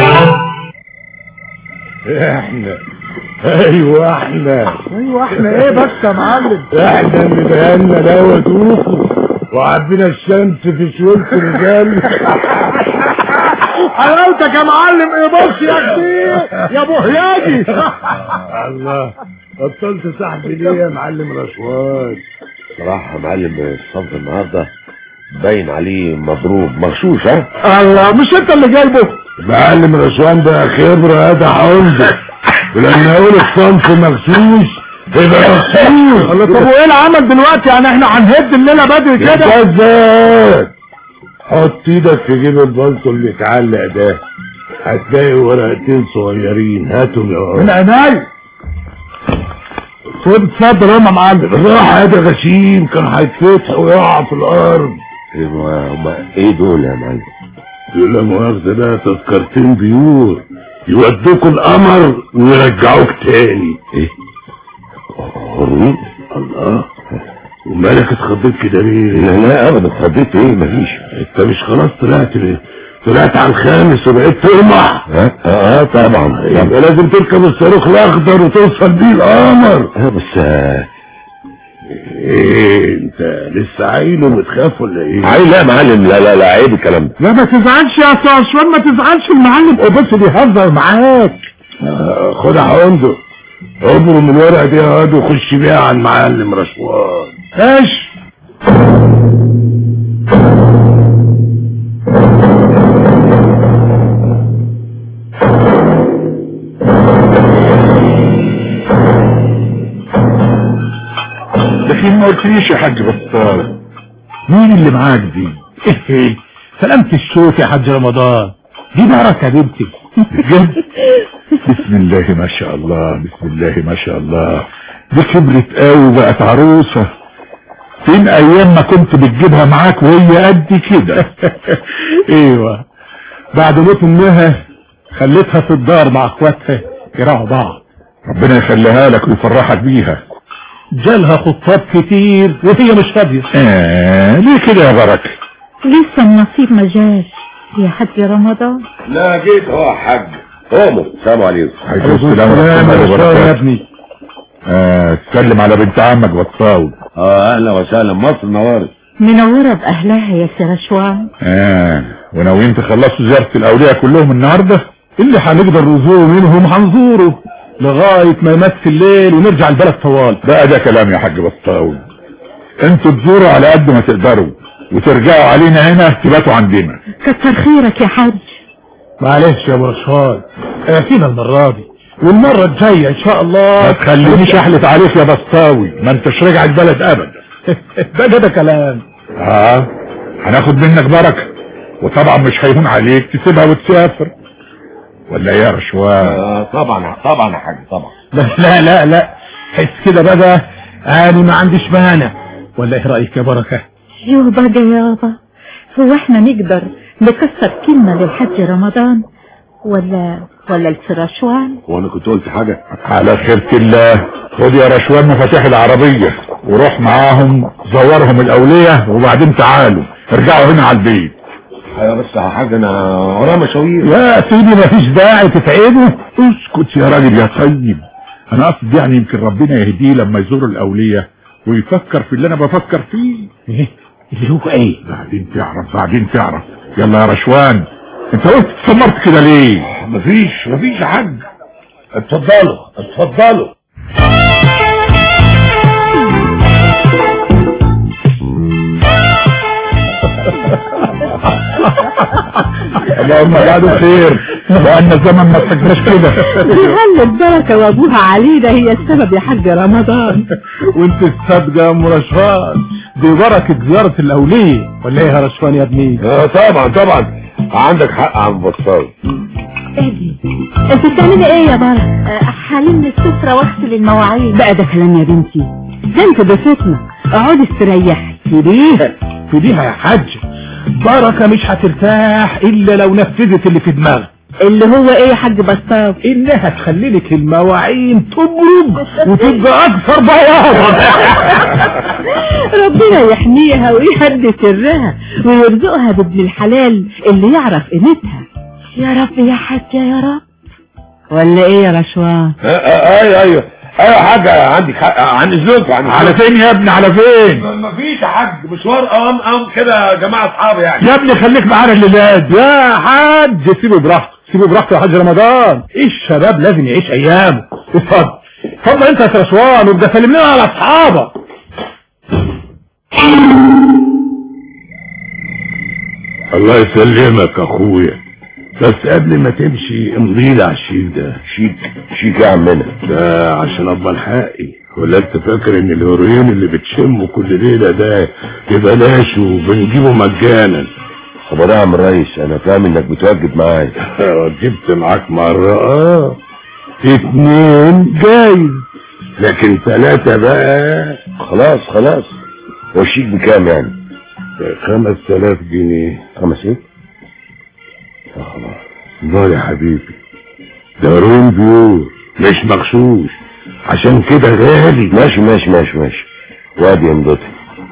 احنا ايوه احنا ايوه احنا ايه بس يا معلم؟ احنا اللي بقالنا دوت وفو وعبينا الشمس في شوية الرجال. حلاوتك يا معلم ايه بص يا كبير يا ابو هياجي. الله بطلت صاحبي ليه يا معلم رشوان؟ صراحة يا معلم الصنف النهارده باين عليه مضروب مغشوش. ها الله مش انت اللي جايبه؟ معلم رشوان ده خبرة هذا حوزة، ولما اقول الصنف مغشوش يبقى مغشوش. الله طب وايه العمل دلوقتي؟ يعني احنا هنهد الليلة بدري كده؟ ازاي؟ حط ايدك في جيب البلطو اللي اتعلق ده، هتلاقي ورقتين صغيرين، هاتهم يا من عينيا. خد اتفضل يا معلم. راح هذا غشيم كان هيتفتح ويقع في الارض. ايوه هما ايه دول يا معلم؟ لا مؤاخذة ده تذكرتين بيور يودوكوا القمر ويرجعوك تاني. ايه؟ هروب؟ الله، ومين مالك اتخضيت كده ليه؟ لا لا ابدا اتخضيت ايه مفيش. انت مش خلاص طلعت ليه؟ طلعت على الخامس وبقيت ترمح. اه اه طبعا يبقى لازم تركب الصاروخ الاخضر وتوصل بيه القمر. اه بس آه ايه انت لسه عيل وبتخاف ولا ايه؟ عيل لا يا معلم، لا لا لا عيب الكلام ده. لا ما تزعلش يا استاذ عشوان، ما تزعلش، المعلم بس بيهزر معاك. آه خد عنده عمره من الورقه دي يا واد وخش بيها على المعلم رشوان. ايش لكن ما قلتليش يا حاج بطال مين اللي معاك دي؟ ايه سلامة الشوك يا حاج رمضان، دي بركة بنتي. بجد؟ بسم الله ما شاء الله، بسم الله ما شاء الله، دي كبرت قوي وبقت عروسة. فين ايام ما كنت بتجيبها معاك وهي قد كده؟ ايوه بعد موت امها خليتها في الدار مع اخواتها يراعوا بعض. ربنا يخليها لك ويفرحك بيها. جالها خطاب كتير وهي مش فاضيه. آه ليه كده يا بركه؟ لسه النصيب ما جاش يا حاج رمضان. لا جيت اهو يا حاج. قوموا. السلام عليكم. عليكم السلام ورحمه الله وبركاته يا ابني. اه سلم على بنت عمك بطاوي. اه اهلا وسهلا، مصر نورت. منورة باهلها يا سي رشوان. اه وناويين تخلصوا زياره الاولياء كلهم النهارده؟ اللي هنقدر نزوره منهم هنزوره لغايه ما يمس الليل ونرجع البلد طوال. بقى ده كلام يا حاج بطاوي، انتوا تزوروا على قد ما تقدروا وترجعوا علينا هنا تباتوا عندنا. كتر خيرك يا حاج. معلش يا ابو رشوان فينا المره دي والمره الجايه ان شاء الله. ما تخلينيش احلف عليك يا بطاوي، ما انتش راجع البلد ابدا. ده ده كلام. اه هناخد منك بركه، وطبعا مش هيهون عليك تسيبها وتسافر، ولا ايه يا رشوان؟ آه طبعا طبعا يا حاج طبعا. لا لا لا لا حس كده بقى انا ما عنديش مانع، ولا ايه رايك يا بركه؟ يوه بقى يابا، هو احنا نقدر نكسر كلمه للحاج رمضان ولا ولا الرشوان؟ وانا كنت قلت حاجه؟ على خيرة الله. خد يا رشوان مفاتيح العربيه وروح معاهم زورهم الاولياء وبعدين تعالوا ارجعوا هنا على البيت. ايوه بس يا حاج انا ورايا مشاوير. يا سيدي مفيش داعي تتعبوا، اسكت يا راجل يا طيب. انا اقصد يعني يمكن ربنا يهديه لما يزور الاولياء ويفكر في اللي انا بفكر فيه. ايه اللي هو ايه؟ بعدين تعرف بعدين تعرف. يلا يا رشوان، انت قلت اتسمرت كده ليه؟ مفيش مفيش يا حاج. اتفضلوا اتفضلوا. اللهم بعده خير وان الزمن ما تحجناش كده. هل البركة وابوها علينا هي السبب يا حاج رمضان؟ وانت السبب يا ام رشوان، دي بركة زيارة الاولياء ولا ايه يا رشوان يا ابني؟ اه طبعا طبعا عندك حق يا عم بطال. اهدي انت بتعملي ايه يا بركة؟ حالين السفرة واغسل المواعين. بقى ده كلام يا بنتي، ده انت ضيفتنا، اقعدي استريحي. سيبيها سيبيها يا حاج، بركة مش هترتاح الا لو نفذت اللي في دماغها. اللي هو ايه يا حاج بسطاوي؟ انها تخلي لك المواعين تبرد وتبقى اكثر بياضا. ربنا يحميها ويهدي سرها ويرزقها بابن الحلال اللي يعرف قيمتها يا رب يا حاجة يا رب. ولا ايه يا رشوان؟ ايوه ايوه ايوه يا حاج عندك حق. عن اذنك على فين يا ابني على فين؟ مفيش يا حاج، مشوار قام قام كده يا جماعه اصحابي يعني. يا ابني خليك معانا الليلات. يا حاج سيبه براحته سيبه براحته يا حاج رمضان، الشباب لازم يعيش ايامه. اتفضل اتفضل انت يا رشوان وابقى سلم لنا على اصحابك. الله يسلمك اخويا، بس قبل ما تمشي امضي لي على الشيك ده. شيك شيك يا عمنا ده عشان ابقى الحقي. ولا انت فاكر ان الهيروين اللي بتشمه كل ليله ده ببلاش وبنجيبه مجانا؟ خبر يا عم الريس، انا فاهم انك بتوجب معايا. وجبت معاك مره اه اتنين جايز، لكن ثلاثه بقى خلاص خلاص. هو الشيك بكام يعني؟ خمس تلاف جنيه. خمس ايه؟ خلاص لا يا حبيبي، ده رون بيور مش مغشوش، عشان كده غالي. ماشي ماشي ماشي ماشي. وادي يا مضتي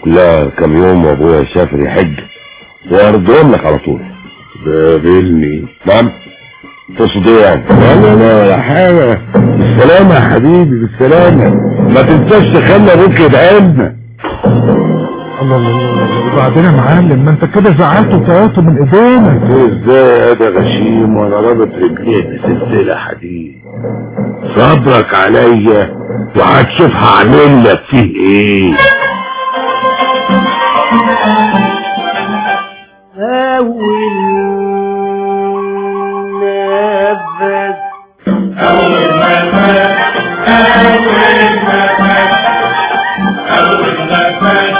لا كم يوم وابويا سافر يحج واردهم لك على طول. قابلني. نعم تقصد ايه يعني؟ لا لا لا ولا حاجة. بالسلامة يا حبيبي بالسلامة. ما تنساش تخلي ابوك يدعمنا. الله الله الله. وبعدين يا معلم ما انت كده زعلت وطيرته من ايدينا. ازاي ده غشيم وانا رابط رجليه بسلسلة حديد. صبرك عليا وهتشوف هعمل لك فيه ايه. أول نفس أول نفس أول نفس أول نفس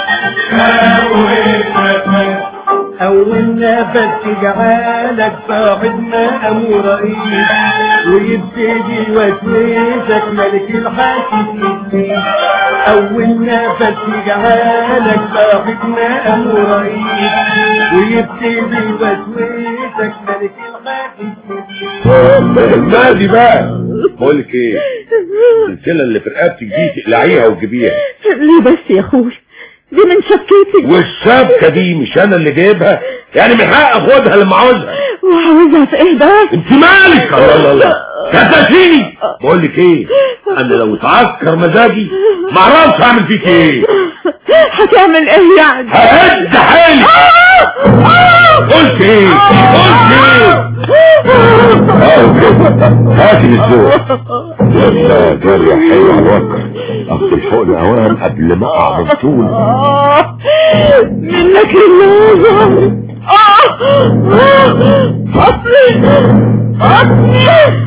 أول نفس يجعلك صاحب مقام رئيس ويبتدي وسوسك ملك الحاسس. أول نفس يجعلك صاحب مقام رئيس ويبتدي وسوسك ملك الحاسس. المادي بقى بقولك ايه، السلسلة اللي في رقبتك دي تقلعيها وتجيبيها. ليه بس يا اخوي؟ دي من شبكتي. والشبكة دي مش انا اللي جايبها، يعني من حق اخدها لما عاوزها. وعاوزها في ايه بس؟ انت مالك؟ الله الله الله كتاشيني. بقولك ايه، انا لو اتعكر مزاجي معرفش هعمل فيك ايه. هتعمل ايه يعني؟ ههد حالي. قلت ايه قلت ايه؟ اه كده هاتي الزور. يلا جري يا حلو على الوكر اخد الحقن اوام قبل ما اقع من طول. منك لله. اصلي اصلي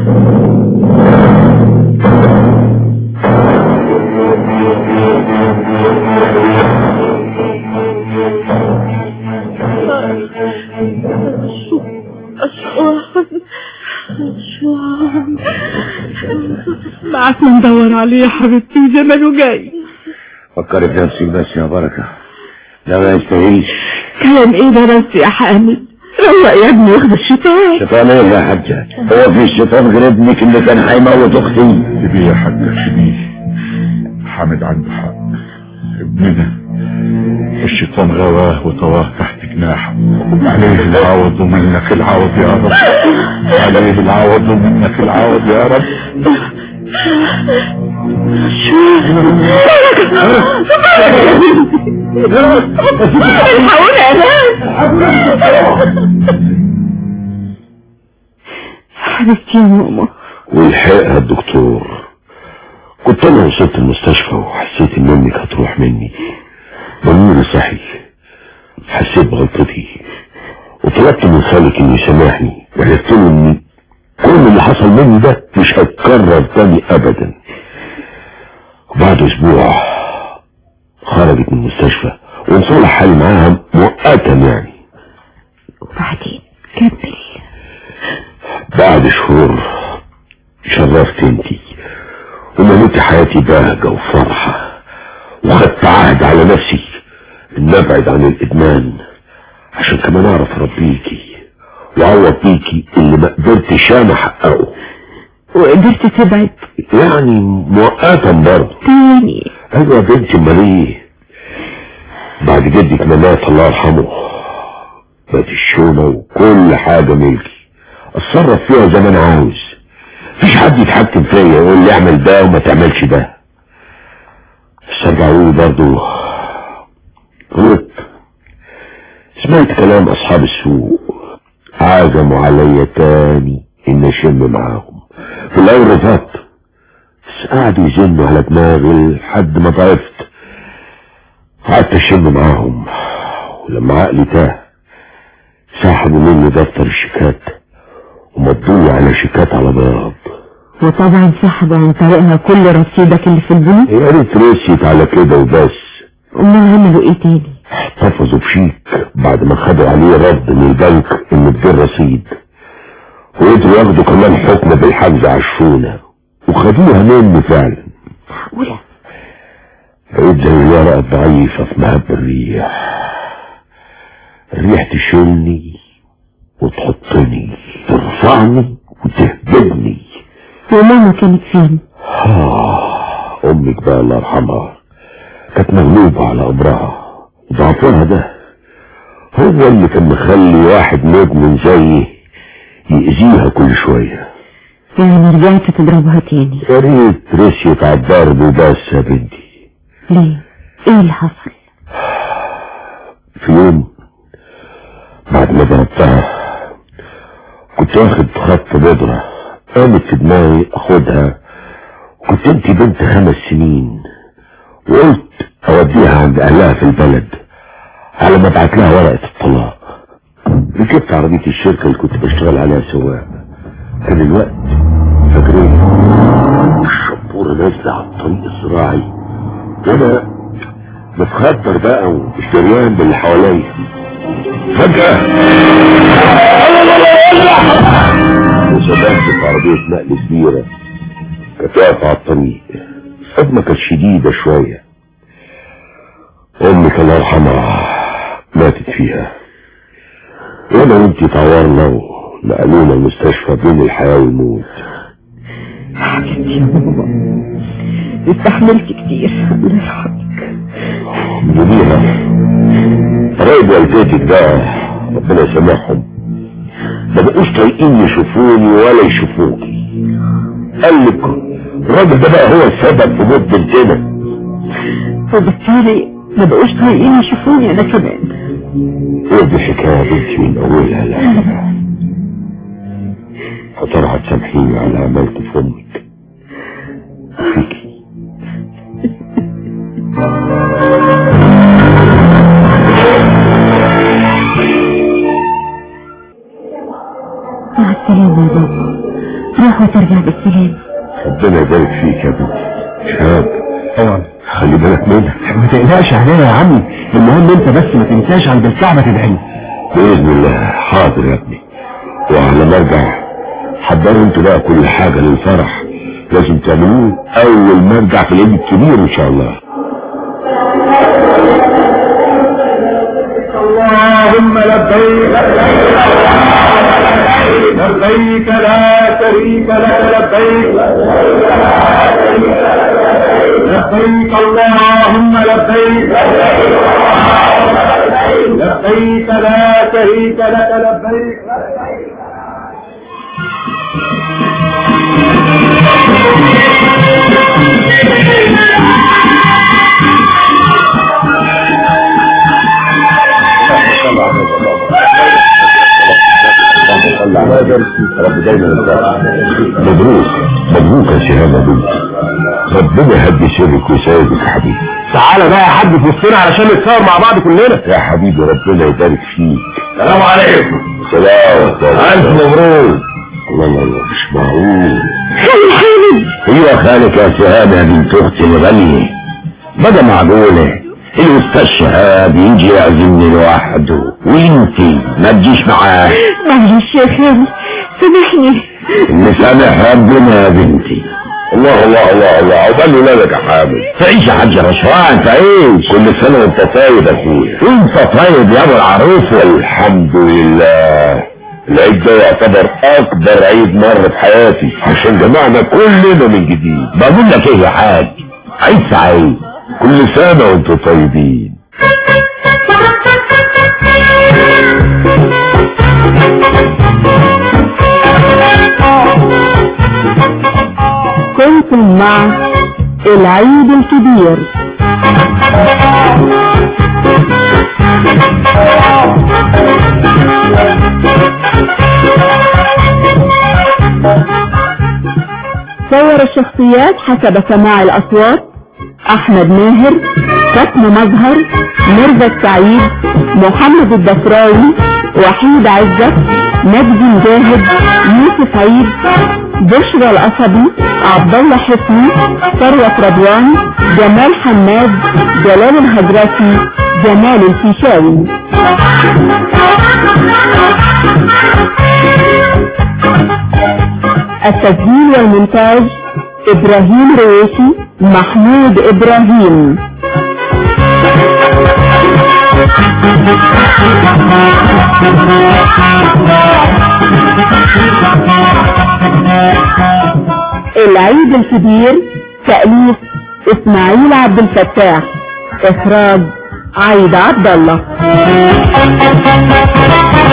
معك ندور عليه يا حبيبتي زمانه جاي. فكري في نفسك بس يا بركة، لا ما يستاهلش. كلام ايه ده بس يا حامد؟ روق يا ابني واخد الشيطان. شيطان ايه يا حاجة؟ هو في الشيطان غير ابنك اللي كان هيموت اختي؟ سيبيه يا حاجة سيبيه، حامد عنده حق. ابننا الشيطان غواه وطواه تحت جناحه. عليه العوض ومنك العوض يا رب، عليه العوض ومنك العوض يا رب. الحقوني يا ناس. حبيبتي يا ماما. والحقها الدكتور. كنت انا وصلت المستشفى وحسيت ان امك هتروح مني. ضميري صحي، حسيت بغلطتي وطلبت من خالك انه يسامحني وعرفت له ان كل اللي حصل مني ده مش هيتكرر تاني ابدا. وبعد اسبوع خرجت من المستشفى ونصلح حالي معاها مؤقتا يعني. وبعدين كمل. بعد شهور شرفت انتي ومليت حياتي بهجة وفرحة، وخدت عهد على نفسي ان ابعد عن الادمان عشان كمان اعرف اربيكي وعوض بيكي اللي ما قدرتش انا احققه. وقدرت تبعد يعني مؤقتا برضه تاني؟ ايوه يا بنتي، امال ايه؟ بعد جدك ما مات الله يرحمه بقت الشونه وكل حاجه ملكي، اتصرف فيها زي ما انا عاوز. مفيش حد يتحكم فيا يقول لي اعمل ده وما تعملش ده. بس ارجعوا لي برضه غلط، سمعت كلام اصحاب السوق، عزموا عليا تاني ان اشم معاهم. في الاول رفضت، بس قعدوا يزنوا على دماغي لحد ما ضعفت. قعدت اشم معاهم، ولما عقلي تاه سحبوا مني دفتر الشيكات ومضوني على شيكات على بياض. وطبعا سحبوا عن طريقها كل رصيدك اللي في البنوك. يا ريت رسيت على كده وبس. امال عملوا ايه تاني؟ احتفظوا بشيك بعد ما خدوا عليه رد من البنك انه بدون رصيد، وقدروا ياخدوا كمان حكم بالحجز على الشونه وخدوها مني فعلا. معقولة؟ بقيت زي الورقة الضعيفة في مهب الريح. الريح تشيلني وتحطني، ترفعني وتهبدني. وماما كانت فين؟ آه أمك بقى الله يرحمها كانت مغلوبة على أمرها، ضعفها ده هو اللي كان مخلي واحد مدمن زيي يأذيها كل شوية. يعني رجعت تضربها تاني؟ يا ريت رسيت على الضرب وبس يا بنتي. ليه؟ ايه اللي حصل؟ في يوم بعد ما ضربتها كنت واخد خط بودرة، قامت في دماغي اخدها، كنت انت بنت خمس سنين، وقلت اوديها عند اهلها في البلد على ما ابعت لها ورقة الطلاق. ركبت عربية الشركة اللي كنت بشتغل عليها سواق، كان الوقت فجرين والشبورة نازلة على الطريق الزراعي، وانا متخدر بقى ومش دريان باللي حواليا. فجأة وسبقت في عربية نقل كبيرة كانت واقفة على الطريق. الصدمة كانت شديدة شوية. امي الله يرحمها ماتت فيها، وانا وانتي اتعورنا ونقلونا المستشفى بين الحياة والموت. حبيبتي يا بابا، استحملت كتير، الله يرحمك. جميلة قرايب والدتك ده ربنا يسامحهم ما بقوش طايقين يشوفوني ولا يشوفوكي. قال لك الراجل ده بقى هو السبب في موت بنتنا، وبالتالي ما بقوش طايقين يشوفوني انا كمان. ايه دي حكاية بنتي من اولها لاخرها. فترى هتسامحيني على عملت في امك فيكي. مع السلامة يا بابا، روح وترجع بالسلامة. ربنا يبارك فيك يا بنتي. شهاب طبعا خلي بالك منها، ما تقلقش علينا يا عمي، المهم انت بس ما تنساش عند الكعبة تدعي. بإذن الله. حاضر يا ابني. وعلى ما ارجع حضروا انتوا بقى كل حاجة للفرح لازم تعملوه اول ما ارجع في العيد الكبير ان شاء الله. اللهم لبيك لبيك لا شريك لك لبيك لبيك اللهم لبيك لبيك لا شريك لك لبيك. رب دايما مبروك مبروك يا شهاب يا بنتي، ربنا يهدي سرك ويسعدك يا حبيبي. تعالى بقى يا حاج في وسطنا علشان نتصور مع بعض كلنا يا حبيبي، ربنا يبارك فيك. السلام عليكم. سلام. الف مبروك. الله الله الله مش معقول. خالي خالد. ايوه خالك يا شهاب يا بنت اختي الغالية، بقى معقولة الاستاذ شهاب يجي يعزمني لوحده وانتي ما تجيش معاه؟ معلش يا خالي سامحني. اللي سامح ربنا يا بنتي. الله الله الله الله عقبال ولادك يا حامد. تعيش يا حاج رشوان تعيش. كل سنة وانت طيب يا اخويا. وانت طيب يا ابو العروس. الحمد لله العيد ده يعتبر اكبر عيد مر في حياتي عشان جمعنا كلنا من جديد. بقول لك ايه يا حاج، عيد سعيد، كل سنة وانتم طيبين. كنتم مع العيد الكبير. صور الشخصيات حسب سماع الأصوات: أحمد ماهر، فاطمة مظهر، مرزا السعيد، محمد الدفراوي، وحيد عزت، مجدي مجاهد، يوسف عيد، بشرى القصبي، عبد الله حسني، ثروت رضوان، جمال حماد، جلال الهجرسي، جمال الفيشاوي. التسجيل والمونتاج إبراهيم رويشي، محمود إبراهيم. العيد الكبير، تأليف إسماعيل عبد الفتاح، إخراج عايدة عبد الله.